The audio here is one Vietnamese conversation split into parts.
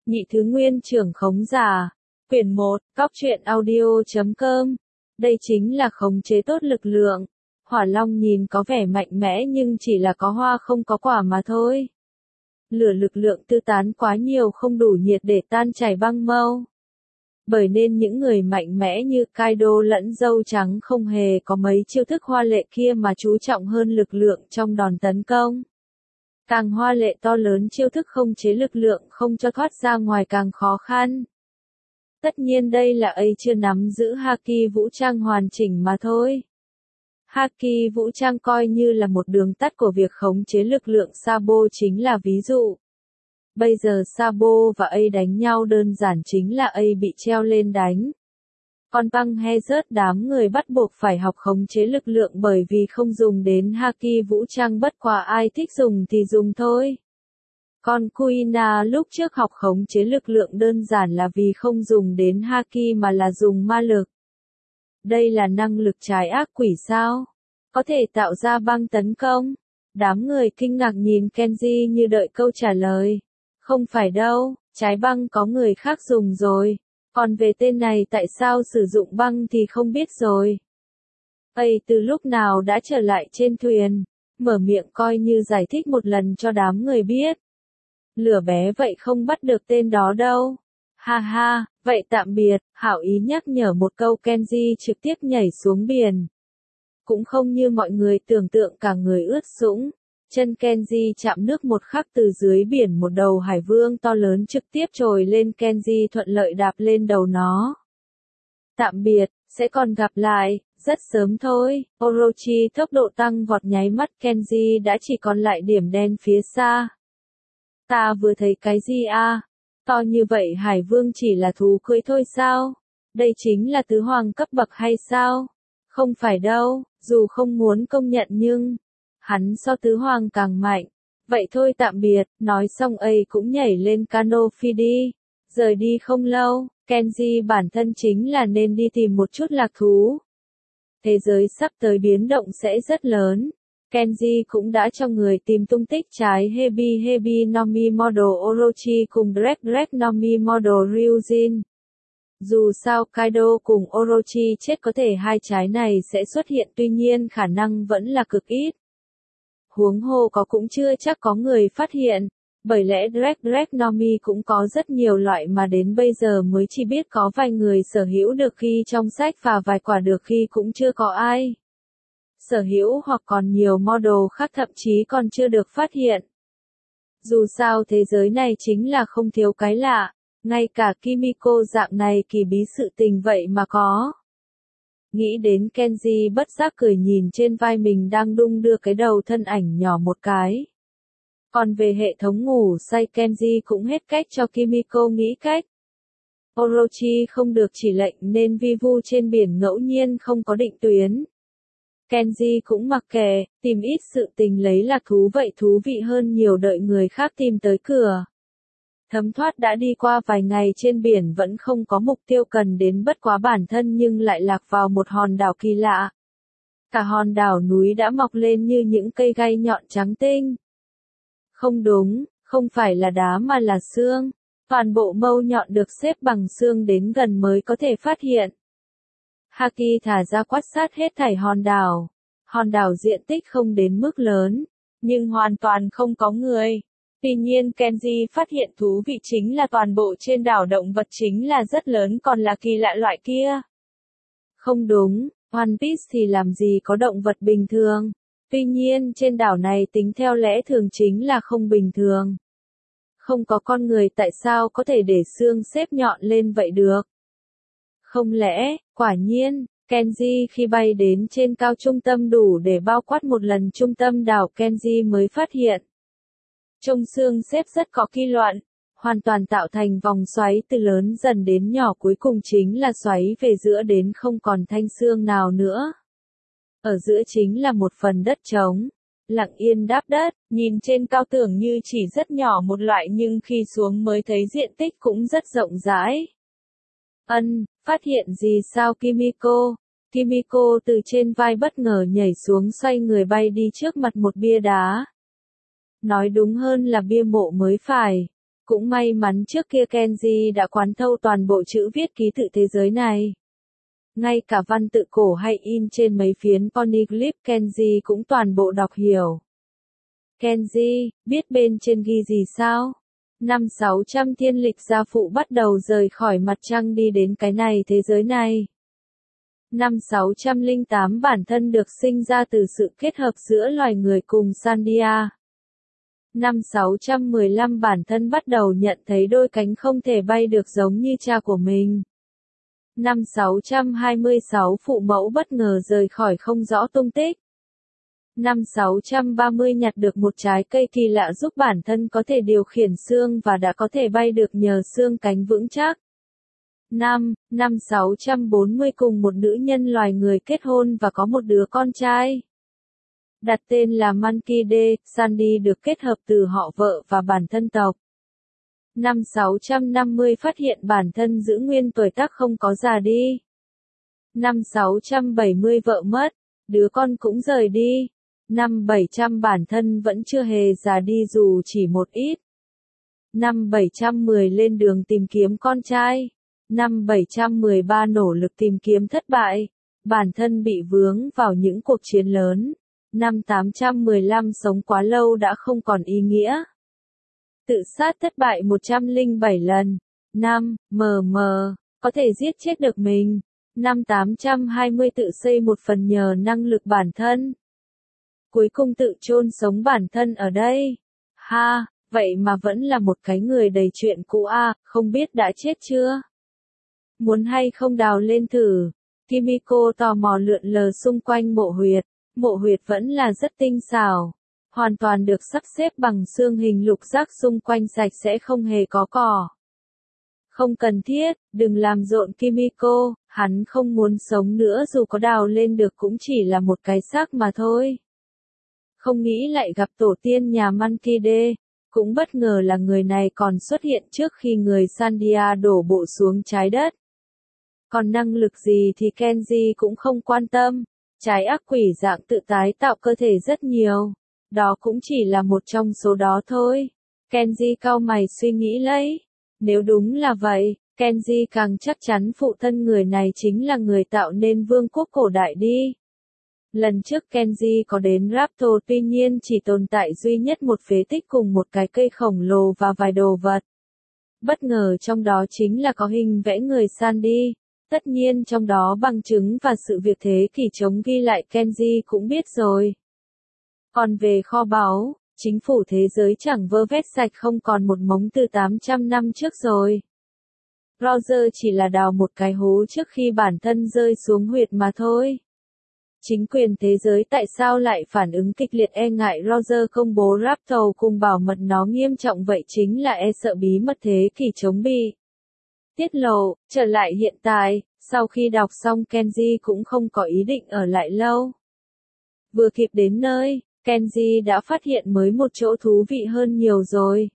Nhị thứ nguyên trưởng khống giả. Quyển 1, Cóc truyện audio.com. Đây chính là khống chế tốt lực lượng. Hỏa long nhìn có vẻ mạnh mẽ nhưng chỉ là có hoa không có quả mà thôi. Lửa lực lượng tư tán quá nhiều không đủ nhiệt để tan chảy băng mâu. Bởi nên những người mạnh mẽ như Kaido lẫn dâu trắng không hề có mấy chiêu thức hoa lệ kia mà chú trọng hơn lực lượng trong đòn tấn công. Càng hoa lệ to lớn chiêu thức không chế lực lượng không cho thoát ra ngoài càng khó khăn. Tất nhiên đây là ấy chưa nắm giữ Haki vũ trang hoàn chỉnh mà thôi. Haki vũ trang coi như là một đường tắt của việc khống chế lực lượng Sabo chính là ví dụ. Bây giờ Sabo và A đánh nhau đơn giản chính là A bị treo lên đánh. Còn băng he rớt đám người bắt buộc phải học khống chế lực lượng bởi vì không dùng đến Haki vũ trang bất quá ai thích dùng thì dùng thôi. Còn Kuina lúc trước học khống chế lực lượng đơn giản là vì không dùng đến Haki mà là dùng ma lực. Đây là năng lực trái ác quỷ sao? Có thể tạo ra băng tấn công? Đám người kinh ngạc nhìn Kenji như đợi câu trả lời. Không phải đâu, trái băng có người khác dùng rồi. Còn về tên này tại sao sử dụng băng thì không biết rồi. Ây từ lúc nào đã trở lại trên thuyền, mở miệng coi như giải thích một lần cho đám người biết. Lửa bé vậy không bắt được tên đó đâu. Ha ha, vậy tạm biệt, hảo ý nhắc nhở một câu Kenji trực tiếp nhảy xuống biển. Cũng không như mọi người tưởng tượng cả người ướt sũng. Chân Kenji chạm nước một khắc từ dưới biển một đầu hải vương to lớn trực tiếp trồi lên Kenji thuận lợi đạp lên đầu nó. Tạm biệt, sẽ còn gặp lại, rất sớm thôi. Orochi tốc độ tăng vọt nháy mắt Kenji đã chỉ còn lại điểm đen phía xa. Ta vừa thấy cái gì à? To như vậy hải vương chỉ là thú cưỡi thôi sao? Đây chính là tứ hoàng cấp bậc hay sao? Không phải đâu, dù không muốn công nhận nhưng hắn so tứ hoàng càng mạnh. Vậy thôi tạm biệt, nói xong ấy cũng nhảy lên cano phi đi. Rời đi không lâu, Kenji bản thân chính là nên đi tìm một chút lạc thú. Thế giới sắp tới biến động sẽ rất lớn. Kenji cũng đã cho người tìm tung tích trái Hebi Nomi Model Orochi cùng Drake Nomi Model Ryujin. Dù sao Kaido cùng Orochi chết có thể hai trái này sẽ xuất hiện tuy nhiên khả năng vẫn là cực ít. Huống hồ có cũng chưa chắc có người phát hiện, bởi lẽ Drake Nomi cũng có rất nhiều loại mà đến bây giờ mới chỉ biết có vài người sở hữu được khi trong sách và vài quả được khi cũng chưa có ai sở hữu hoặc còn nhiều model khác thậm chí còn chưa được phát hiện. Dù sao thế giới này chính là không thiếu cái lạ, ngay cả Kimiko dạng này kỳ bí sự tình vậy mà có. Nghĩ đến Kenji bất giác cười nhìn trên vai mình đang đung đưa cái đầu thân ảnh nhỏ một cái. Còn về hệ thống ngủ say Kenji cũng hết cách cho Kimiko nghĩ cách. Orochi không được chỉ lệnh nên vi vu trên biển ngẫu nhiên không có định tuyến. Kenji cũng mặc kệ, tìm ít sự tình lấy lạc thú vậy thú vị hơn nhiều đợi người khác tìm tới cửa. Thấm thoát đã đi qua vài ngày trên biển vẫn không có mục tiêu cần đến bất quá bản thân nhưng lại lạc vào một hòn đảo kỳ lạ. Cả hòn đảo núi đã mọc lên như những cây gai nhọn trắng tinh. Không đúng, không phải là đá mà là xương. Toàn bộ mâu nhọn được xếp bằng xương đến gần mới có thể phát hiện. Haki thả ra quát sát hết thảy hòn đảo. Hòn đảo diện tích không đến mức lớn, nhưng hoàn toàn không có người. Tuy nhiên Kenji phát hiện thú vị chính là toàn bộ trên đảo động vật chính là rất lớn còn là kỳ lạ loại kia. Không đúng, One Piece thì làm gì có động vật bình thường. Tuy nhiên trên đảo này tính theo lẽ thường chính là không bình thường. Không có con người tại sao có thể để xương xếp nhọn lên vậy được? Không lẽ, quả nhiên, Kenji khi bay đến trên cao trung tâm đủ để bao quát một lần trung tâm đảo Kenji mới phát hiện. Trông xương xếp rất có quy luật, hoàn toàn tạo thành vòng xoáy từ lớn dần đến nhỏ cuối cùng chính là xoáy về giữa đến không còn thanh xương nào nữa. Ở giữa chính là một phần đất trống, lặng yên đáp đất, nhìn trên cao tưởng như chỉ rất nhỏ một loại nhưng khi xuống mới thấy diện tích cũng rất rộng rãi. Phát hiện gì sao Kimiko? Kimiko từ trên vai bất ngờ nhảy xuống xoay người bay đi trước mặt một bia đá. Nói đúng hơn là bia mộ mới phải. Cũng may mắn trước kia Kenji đã quán thâu toàn bộ chữ viết ký tự thế giới này. Ngay cả văn tự cổ hay in trên mấy phiến poneglyph Kenji cũng toàn bộ đọc hiểu. Kenji, biết bên trên ghi gì sao? Năm 600 thiên lịch gia phụ bắt đầu rời khỏi mặt trăng đi đến cái này thế giới này. Năm 608 bản thân được sinh ra từ sự kết hợp giữa loài người cùng Sandia. Năm 615 bản thân bắt đầu nhận thấy đôi cánh không thể bay được giống như cha của mình. Năm 626 phụ mẫu bất ngờ rời khỏi không rõ tung tích. Năm 630 nhặt được một trái cây kỳ lạ giúp bản thân có thể điều khiển xương và đã có thể bay được nhờ xương cánh vững chắc. Năm 640 cùng một nữ nhân loài người kết hôn và có một đứa con trai. Đặt tên là Mankide, Sandy được kết hợp từ họ vợ và bản thân tộc. Năm 650 phát hiện bản thân giữ nguyên tuổi tác không có già đi. Năm 670 vợ mất, đứa con cũng rời đi. Năm 700 bản thân vẫn chưa hề già đi dù chỉ một ít. Năm 710 lên đường tìm kiếm con trai. Năm 713 nỗ lực tìm kiếm thất bại. Bản thân bị vướng vào những cuộc chiến lớn. Năm 815 sống quá lâu đã không còn ý nghĩa. Tự sát thất bại 107 lần. Năm, có thể giết chết được mình. Năm 820 tự xây một phần nhờ năng lực bản thân. Cuối cùng tự chôn sống bản thân ở đây. Ha, vậy mà vẫn là một cái người đầy chuyện cũ à, không biết đã chết chưa? Muốn hay không đào lên thử. Kimiko tò mò lượn lờ xung quanh mộ huyệt. Mộ huyệt vẫn là rất tinh xảo. Hoàn toàn được sắp xếp bằng xương hình lục giác xung quanh sạch sẽ không hề có cỏ. Không cần thiết, đừng làm rộn Kimiko, hắn không muốn sống nữa dù có đào lên được cũng chỉ là một cái xác mà thôi. Không nghĩ lại gặp tổ tiên nhà Mankide, cũng bất ngờ là người này còn xuất hiện trước khi người Sandia đổ bộ xuống trái đất. Còn năng lực gì thì Kenji cũng không quan tâm, trái ác quỷ dạng tự tái tạo cơ thể rất nhiều. Đó cũng chỉ là một trong số đó thôi. Kenji cau mày suy nghĩ lấy. Nếu đúng là vậy, Kenji càng chắc chắn phụ thân người này chính là người tạo nên vương quốc cổ đại đi. Lần trước Kenji có đến Raptor tuy nhiên chỉ tồn tại duy nhất một phế tích cùng một cái cây khổng lồ và vài đồ vật. Bất ngờ trong đó chính là có hình vẽ người Sandy. Tất nhiên trong đó bằng chứng và sự việc thế kỷ chống ghi lại Kenji cũng biết rồi. Còn về kho báu, chính phủ thế giới chẳng vơ vét sạch không còn một mống từ 800 năm trước rồi. Roger chỉ là đào một cái hố trước khi bản thân rơi xuống huyệt mà thôi. Chính quyền thế giới tại sao lại phản ứng kịch liệt e ngại Roger công bố Raptor cùng bảo mật nó nghiêm trọng vậy chính là e sợ bí mật thế kỷ chống bị tiết lộ. Trở lại hiện tại, sau khi đọc xong Kenji cũng không có ý định ở lại lâu. Vừa kịp đến nơi, Kenji đã phát hiện mới một chỗ thú vị hơn nhiều rồi.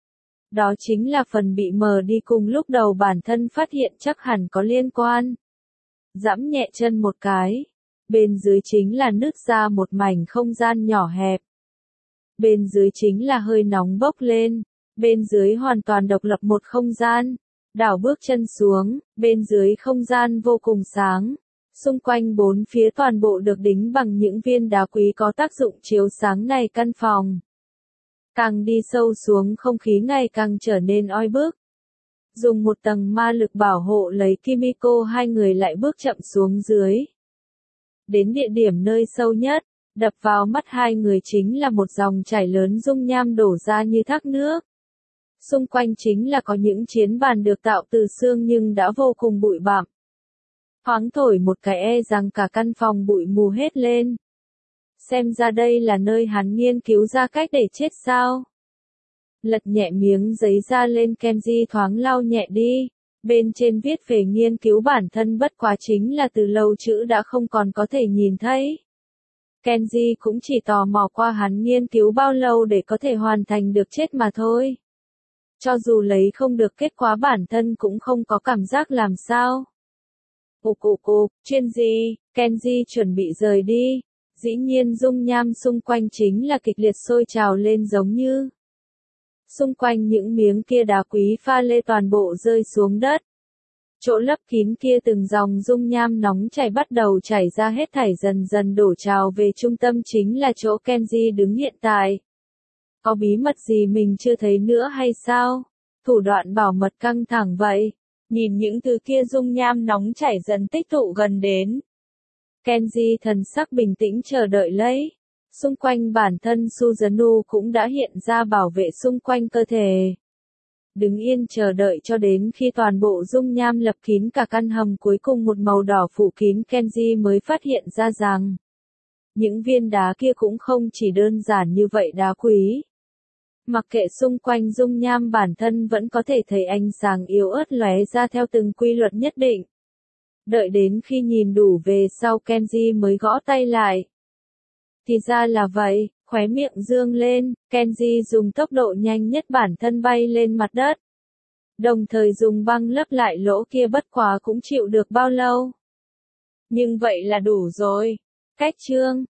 Đó chính là phần bị mờ đi cùng lúc đầu bản thân phát hiện chắc hẳn có liên quan. Giẫm nhẹ chân một cái. Bên dưới chính là nứt ra một mảnh không gian nhỏ hẹp. Bên dưới chính là hơi nóng bốc lên. Bên dưới hoàn toàn độc lập một không gian. Đảo bước chân xuống, bên dưới không gian vô cùng sáng. Xung quanh bốn phía toàn bộ được đính bằng những viên đá quý có tác dụng chiếu sáng này căn phòng. Càng đi sâu xuống không khí ngày càng trở nên oi bức. Dùng một tầng ma lực bảo hộ lấy Kimiko hai người lại bước chậm xuống dưới. Đến địa điểm nơi sâu nhất, đập vào mắt hai người chính là một dòng chảy lớn dung nham đổ ra như thác nước. Xung quanh chính là có những chiến bàn được tạo từ xương nhưng đã vô cùng bụi bặm. Thoáng thổi một cái e rằng cả căn phòng bụi mù hết lên. Xem ra đây là nơi hắn nghiên cứu ra cách để chết sao. Lật nhẹ miếng giấy ra lên Kenji thoáng lau nhẹ đi. Bên trên viết về nghiên cứu bản thân bất quá chính là từ lâu chữ đã không còn có thể nhìn thấy. Kenji cũng chỉ tò mò qua hắn nghiên cứu bao lâu để có thể hoàn thành được chết mà thôi. Cho dù lấy không được kết quả bản thân cũng không có cảm giác làm sao. Chuyện gì? Kenji chuẩn bị rời đi. Dĩ nhiên dung nham xung quanh chính là kịch liệt sôi trào lên giống như Xung quanh những miếng kia đá quý pha lê toàn bộ rơi xuống đất. Chỗ lấp kín kia từng dòng dung nham nóng chảy bắt đầu chảy ra hết thảy dần dần đổ trào về trung tâm chính là chỗ Kenji đứng hiện tại. Có bí mật gì mình chưa thấy nữa hay sao? Thủ đoạn bảo mật căng thẳng vậy. Nhìn những thứ kia dung nham nóng chảy dần tích tụ gần đến. Kenji thần sắc bình tĩnh chờ đợi lấy. Xung quanh bản thân Suzuno cũng đã hiện ra bảo vệ xung quanh cơ thể. Đứng yên chờ đợi cho đến khi toàn bộ dung nham lập kín cả căn hầm cuối cùng một màu đỏ phủ kín, Kenji mới phát hiện ra rằng những viên đá kia cũng không chỉ đơn giản như vậy đá quý. Mặc kệ xung quanh dung nham bản thân vẫn có thể thấy ánh sáng yếu ớt lóe ra theo từng quy luật nhất định. Đợi đến khi nhìn đủ về sau Kenji mới gõ tay lại. Thì ra là vậy, khóe miệng dương lên, Kenji dùng tốc độ nhanh nhất bản thân bay lên mặt đất. Đồng thời dùng băng lấp lại lỗ kia bất quá cũng chịu được bao lâu. Nhưng vậy là đủ rồi. Cách chương